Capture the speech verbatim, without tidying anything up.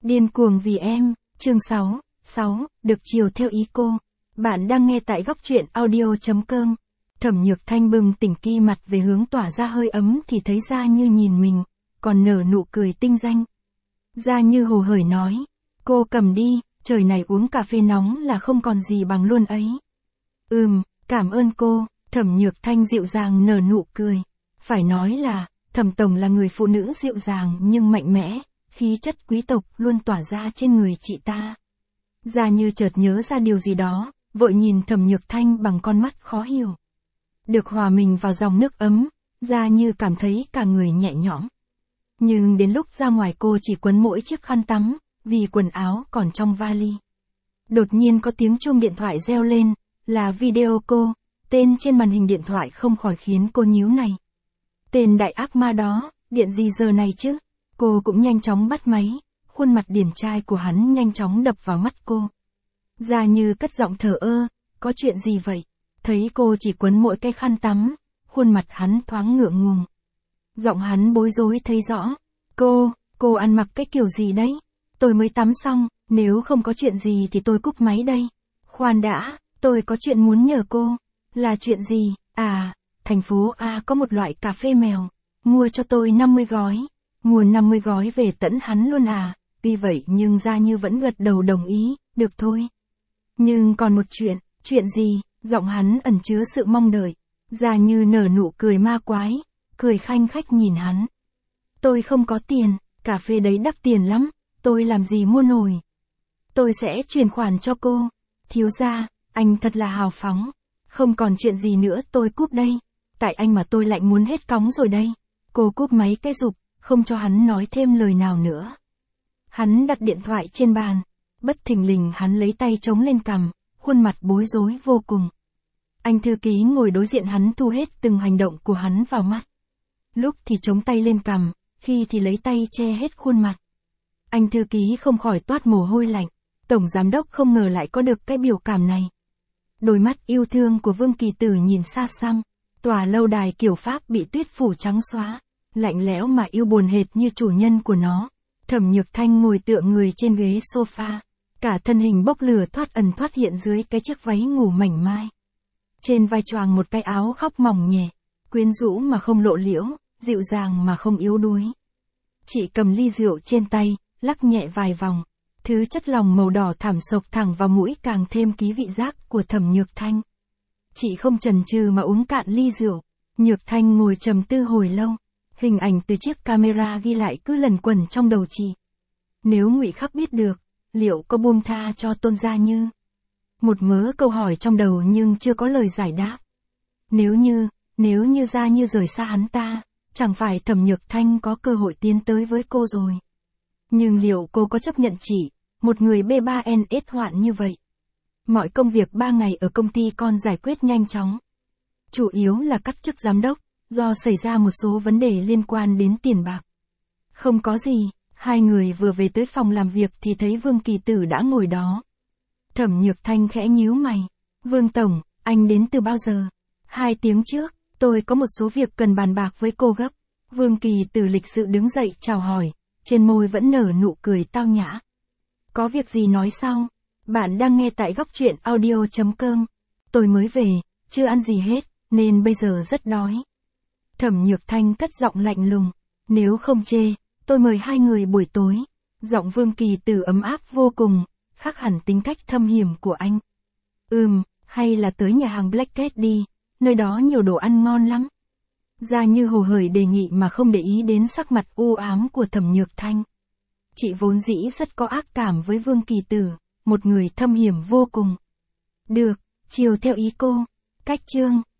Điên cuồng vì em, chương sáu, sáu, được chiều theo ý cô. Bạn đang nghe tại góc truyện audio.com. Thẩm Nhược Thanh bừng tỉnh ki mặt về hướng tỏa ra hơi ấm thì thấy Gia Như nhìn mình, còn nở nụ cười tinh danh. Gia Như hồ hởi nói, cô cầm đi, trời này uống cà phê nóng là không còn gì bằng luôn ấy. Ừm, cảm ơn cô, Thẩm Nhược Thanh dịu dàng nở nụ cười. Phải nói là, Thẩm Tổng là người phụ nữ dịu dàng nhưng mạnh mẽ, khí chất quý tộc luôn tỏa ra trên người chị ta. Gia Như chợt nhớ ra điều gì đó, vội nhìn Thẩm Nhược Thanh bằng con mắt khó hiểu. Được hòa mình vào dòng nước ấm, Gia Như cảm thấy cả người nhẹ nhõm. Nhưng đến lúc ra ngoài cô chỉ quấn mỗi chiếc khăn tắm, vì quần áo còn trong vali. Đột nhiên có tiếng chuông điện thoại reo lên, là video cô, tên trên màn hình điện thoại không khỏi khiến cô nhíu này. Tên đại ác ma đó, điện gì giờ này chứ? Cô cũng nhanh chóng bắt máy, khuôn mặt điển trai của hắn nhanh chóng đập vào mắt cô. Gia Như cất giọng thờ ơ, có chuyện gì vậy? Thấy cô chỉ quấn mỗi cái khăn tắm, khuôn mặt hắn thoáng ngượng ngùng. Giọng hắn bối rối thấy rõ. Cô, cô ăn mặc cái kiểu gì đấy? Tôi mới tắm xong, nếu không có chuyện gì thì tôi cúp máy đây. Khoan đã, tôi có chuyện muốn nhờ cô. Là chuyện gì? À, thành phố A có một loại cà phê mèo. Mua cho tôi năm mươi gói. Mua năm mươi gói về tận hắn luôn à? Tuy vậy nhưng Gia Như vẫn gật đầu đồng ý, được thôi. Nhưng còn một chuyện, chuyện gì? Giọng hắn ẩn chứa sự mong đợi. Gia Như nở nụ cười ma quái, cười khanh khách nhìn hắn. Tôi không có tiền, cà phê đấy đắt tiền lắm, tôi làm gì mua nổi. Tôi sẽ chuyển khoản cho cô. Thiếu gia, anh thật là hào phóng. Không còn chuyện gì nữa tôi cúp đây. Tại anh mà tôi lại muốn hết cóng rồi đây. Cô cúp máy cái rụp, không cho hắn nói thêm lời nào nữa. Hắn đặt điện thoại trên bàn. Bất thình lình hắn lấy tay chống lên cằm, khuôn mặt bối rối vô cùng. Anh thư ký ngồi đối diện hắn thu hết từng hành động của hắn vào mắt. Lúc thì chống tay lên cằm, khi thì lấy tay che hết khuôn mặt. Anh thư ký không khỏi toát mồ hôi lạnh. Tổng giám đốc không ngờ lại có được cái biểu cảm này. Đôi mắt yêu thương của Vương Kỳ Tử nhìn xa xăm. Tòa lâu đài kiểu Pháp bị tuyết phủ trắng xóa. Lạnh lẽo mà yêu buồn hệt như chủ nhân của nó. Thẩm Nhược Thanh ngồi tựa người trên ghế sofa. Cả thân hình bốc lửa thoát ẩn thoát hiện dưới cái chiếc váy ngủ mảnh mai. Trên vai choàng một cái áo khóc mỏng nhẹ. Quyến rũ mà không lộ liễu, dịu dàng mà không yếu đuối. Chị cầm ly rượu trên tay, lắc nhẹ vài vòng. Thứ chất lòng màu đỏ thảm sộc thẳng vào mũi càng thêm ký vị giác của Thẩm Nhược Thanh. Chị không chần chừ mà uống cạn ly rượu. Nhược Thanh ngồi trầm tư hồi lâu. Hình ảnh từ chiếc camera ghi lại cứ lẩn quẩn trong đầu chị. Nếu Ngụy Khắc biết được, liệu có buông tha cho Tôn Gia Như? Một mớ câu hỏi trong đầu nhưng chưa có lời giải đáp. Nếu như, nếu như Gia Như rời xa hắn ta, chẳng phải Thẩm Nhược Thanh có cơ hội tiến tới với cô rồi. Nhưng liệu cô có chấp nhận chị, một người B ba N S hoạn như vậy? Mọi công việc ba ngày ở công ty con giải quyết nhanh chóng. Chủ yếu là cắt chức giám đốc, do xảy ra một số vấn đề liên quan đến tiền bạc. Không có gì, hai người vừa về tới phòng làm việc thì thấy Vương Kỳ Tử đã ngồi đó. Thẩm Nhược Thanh khẽ nhíu mày. Vương Tổng, anh đến từ bao giờ? Hai tiếng trước, tôi có một số việc cần bàn bạc với cô gấp. Vương Kỳ Tử lịch sự đứng dậy chào hỏi, trên môi vẫn nở nụ cười tao nhã. Có việc gì nói sau? Bạn đang nghe tại góc truyện audio.com. Tôi mới về, chưa ăn gì hết, nên bây giờ rất đói. Thẩm Nhược Thanh cất giọng lạnh lùng. Nếu không chê, tôi mời hai người buổi tối. Giọng Vương Kỳ Tử ấm áp vô cùng, khác hẳn tính cách thâm hiểm của anh. Ừm, hay là tới nhà hàng Black Cat đi, nơi đó nhiều đồ ăn ngon lắm. Gia Như hồ hởi đề nghị mà không để ý đến sắc mặt u ám của Thẩm Nhược Thanh. Chị vốn dĩ rất có ác cảm với Vương Kỳ Tử, một người thâm hiểm vô cùng. Được, chiều theo ý cô. Cách chương.